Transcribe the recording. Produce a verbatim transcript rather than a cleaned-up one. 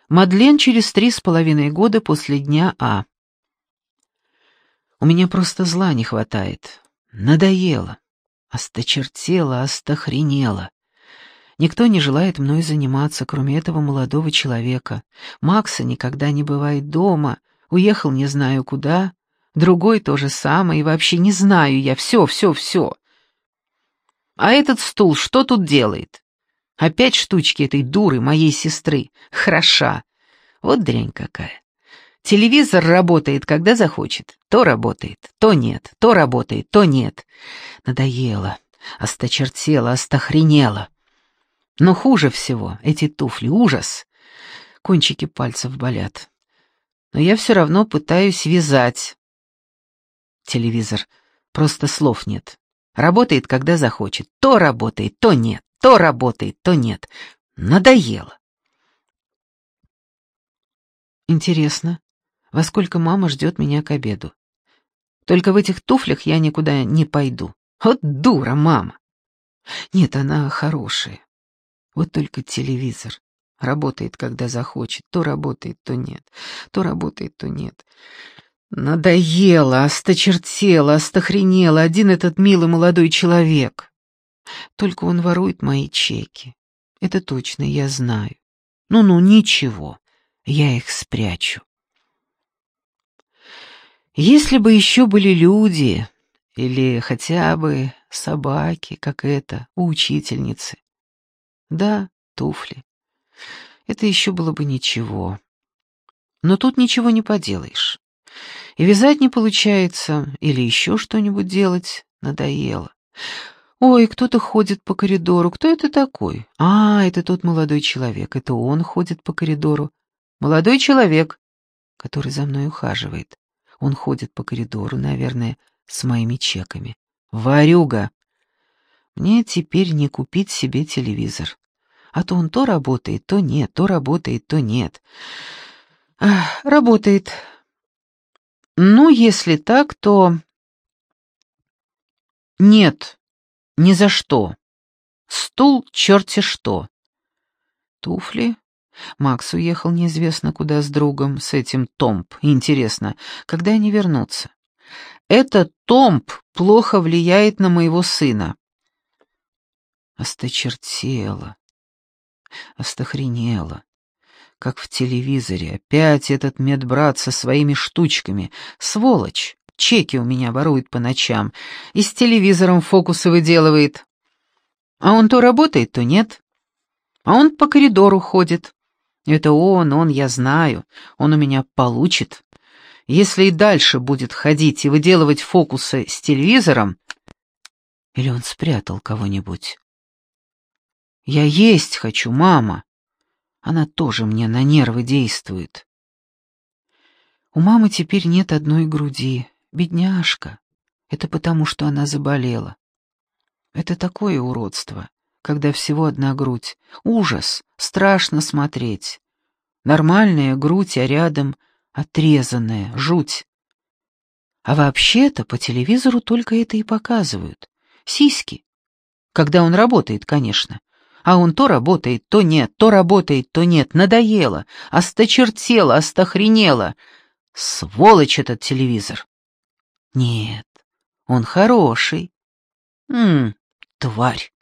Мадлен через три с половиной года после дня А. У меня просто зла не хватает. Надоело. Осточертело, остохренело. Никто не желает мной заниматься, кроме этого молодого человека. Макса никогда не бывает дома, уехал не знаю куда, другой то же самое, и вообще не знаю я, все, все, все. А этот стул что тут делает? Опять штучки этой дуры, моей сестры. Хороша. Вот дрянь какая. Телевизор работает, когда захочет. То работает, то нет, то работает, то нет. Надоело, осточертело, остохренело. Но хуже всего эти туфли, ужас. Кончики пальцев болят. Но я все равно пытаюсь вязать. Телевизор, просто слов нет. Работает, когда захочет. То работает, то нет. То работает, то нет. Надоело. Интересно, во сколько мама ждет меня к обеду? Только в этих туфлях я никуда не пойду. Вот дура мама. Нет, она хорошая. Вот только телевизор. Работает, когда захочет. То работает, то нет. То работает, то нет. Надоело, осточертело, остохренело один этот милый молодой человек. Только он ворует мои чеки. Это точно, я знаю. Ну-ну, ничего, я их спрячу. Если бы еще были люди, или хотя бы собаки, как эта, у учительницы. Да, туфли. Это еще было бы ничего. Но тут ничего не поделаешь. И вязать не получается, или еще что-нибудь делать надоело. Ой, кто-то ходит по коридору. Кто это такой? А, это тот молодой человек. Это он ходит по коридору. Молодой человек, который за мной ухаживает. Он ходит по коридору, наверное, с моими чеками. Ворюга. Мне теперь не купить себе телевизор. А то он то работает, то нет, то работает, то нет. Ах, работает. Ну, если так, то... Нет, ни за что. Стул черти что. Туфли? Макс уехал неизвестно куда с другом, с этим Томп. Интересно, когда они вернутся? Этот Томп плохо влияет на моего сына. Осточертело, остохренело. Как в телевизоре. Опять этот медбрат со своими штучками. Сволочь. Чеки у меня ворует по ночам. И с телевизором фокусы выделывает. А он то работает, то нет. А он по коридору ходит. Это он, он, я знаю. Он у меня получит. Если и дальше будет ходить и выделывать фокусы с телевизором... Или он спрятал кого-нибудь? Я есть хочу, мама. Она тоже мне на нервы действует. У мамы теперь нет одной груди. Бедняжка. Это потому, что она заболела. Это такое уродство, когда всего одна грудь. Ужас, страшно смотреть. Нормальная грудь, а рядом отрезанная, жуть. А вообще-то по телевизору только это и показывают. Сиськи. Когда он работает, конечно. А он то работает, то нет, то работает, то нет. Надоело, осточертело, остохренело. Сволочь этот телевизор. Нет, он хороший. М, тварь.